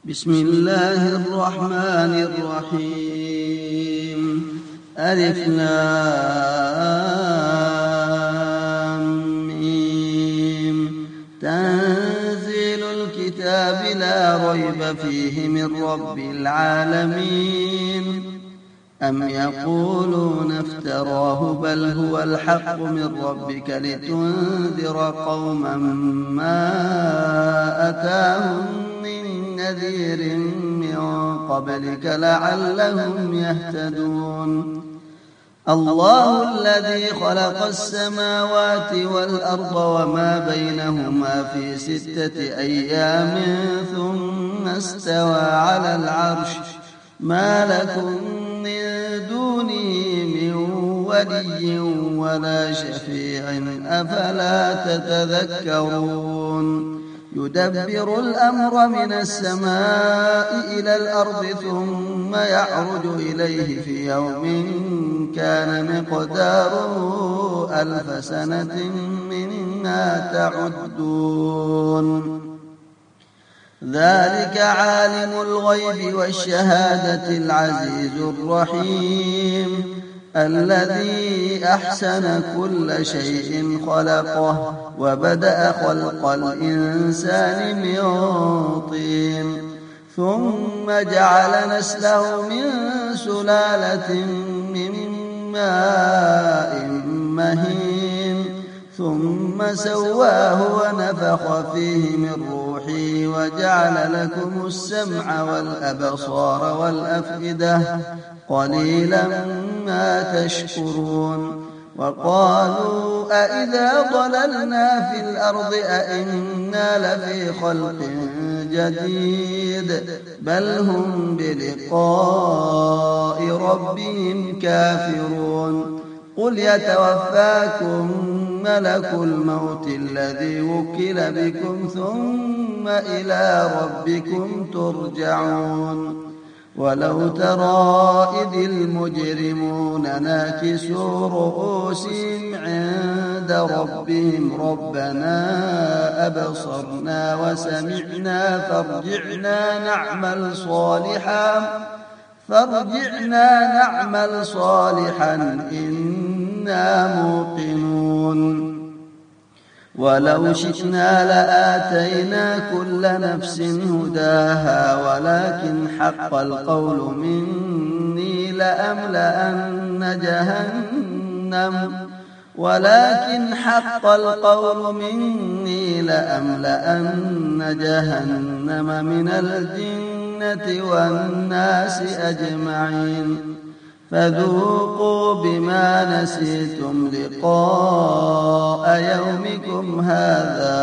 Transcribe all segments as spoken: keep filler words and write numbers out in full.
بسم الله الرحمن الرحيم. ألف لام ميم. تنزيل الكتاب لا ريب فيه من رب العالمين. أم يقولون افتراه بل هو الحق من ربك لتنذر قوما ما أتاهم من نذير من قبلك لعلهم يهتدون. الله الذي خلق السماوات والأرض وما بينهما في ستة أيام ثم استوى على العرش ما لكم من دونه من ولي ولا شفيع أفلا تتذكرون. يدبر الأمر من السماء إلى الأرض ثم يعرج إليه في يوم كان مقداره ألف سنة مما تعدون. ذلك عالم الغيب والشهادة العزيز الرحيم الذي أحسن كل شيء خلقه وبدأ خلق الإنسان من طين ثم جعل نسله من سلالة من ماء مهين ثم سواه ونفخ فيه من روحه وجعل لكم السمع والأبصار والأفئدة قليلا ما تشكرون. وقالوا أئذا ضللنا في الأرض أئنا لفي خلق جديد بل هم بلقاء ربهم كافرون. قل يتوفاكم ملك الموت الذي وكل بكم ثم إلى ربكم ترجعون. ولو ترى إذ المجرمون ناكسوا رؤوسهم عند ربهم ربنا أبصرنا وسمعنا فارجعنا نعمل صالحا فارجعنا نعمل صالحا إنا موقنون. ولو شئنا لآتينا كل نفس هداها ولكن حق القول مني لأملأن جهنم ولكن حق القول مني لأملأن جهنم من الجنة والناس أجمعين. فذوقوا بما نسيتم لقاء يومكم هذا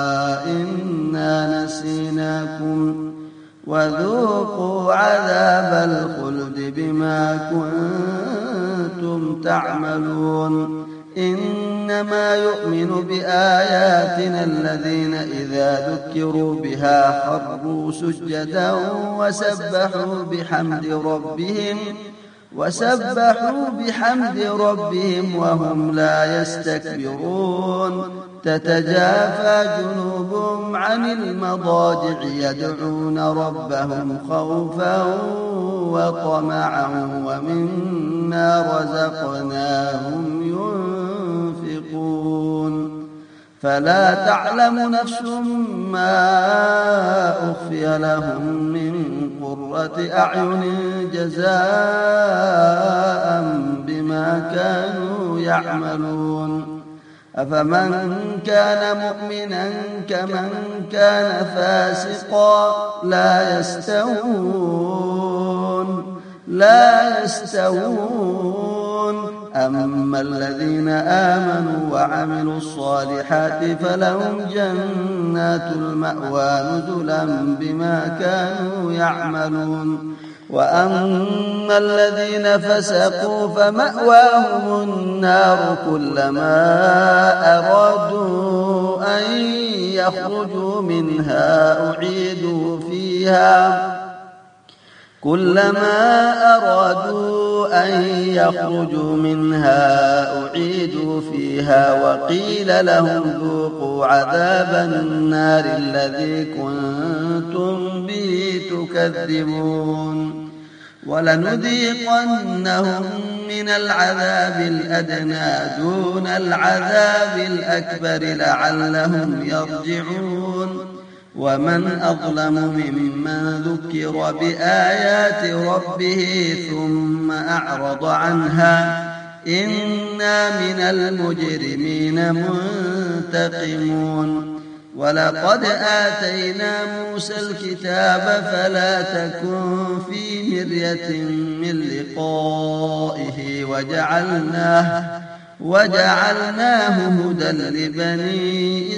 إنا نسيناكم وذوقوا عذاب الخلد بما كنتم تعملون. إنما يؤمن بآياتنا الذين إذا ذكروا بها خروا سجدا وسبحوا بحمد ربهم وسبحوا بحمد ربهم وهم لا يستكبرون. تتجافى جنوبهم عن المضاجع يدعون ربهم خوفا وطمعا ومما رزقناهم ينفقون. فلا تعلم نفس ما أخفي لهم من قرة أعين جزاء بما كانوا يعملون. أفمن كان مؤمنا كمن كان فاسقا لا يستوون لا يستوون. أما الذين آمنوا وعملوا الصالحات فلهم جنات المأوى نزلا بما كانوا يعملون. وأما الذين فسقوا فمأواهم النار كلما أرادوا أن يخرجوا منها أعيدوا فيها كلما أرادوا أن يخرجوا منها أعيدوا فيها وقيل لهم ذوقوا عذاب النار الذي كنتم به تكذبون ولنذيقنهم من العذاب الأدنى دون العذاب الأكبر لعلهم يرجعون ومن أظلم ممن ذكر بآيات ربه ثم أعرض عنها إنا من المجرمين منتقمون ولقد آتينا موسى الكتاب فلا تكن في مرية من لقائه وجعلناه وجعلناه هدى لبني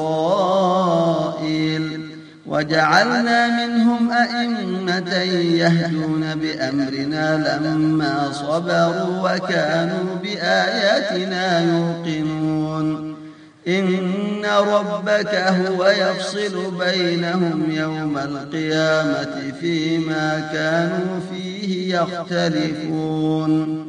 إسرائيل وجعلنا منهم أئمة يهدون بأمرنا لما صبروا وكانوا بآياتنا يوقنون إن ربك هو يفصل بينهم يوم القيامة فيما كانوا فيه يختلفون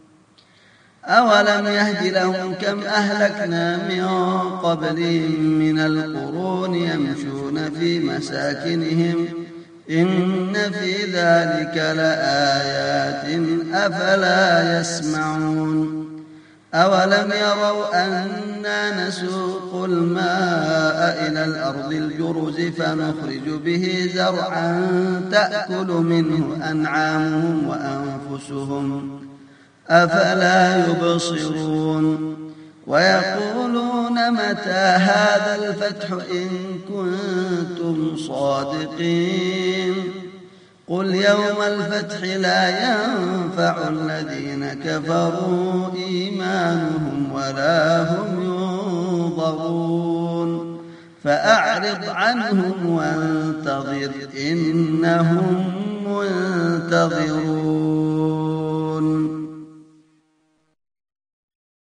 أولم يهد لهم كم أهلكنا من قبلهم من القرون يمشون في مساكنهم إن في ذلك لآيات أفلا يسمعون أولم يروا أنا نسوق الماء إلى الأرض الجرز فنخرج به زرعا تأكل منه أنعامهم وأنفسهم أفلا يبصرون ويقولون متى هذا الفتح إن كنتم صادقين قل يوم الفتح لا ينفع الذين كفروا إيمانهم ولا هم ينظرون فأعرض عنهم وانتظر إنهم منتظرون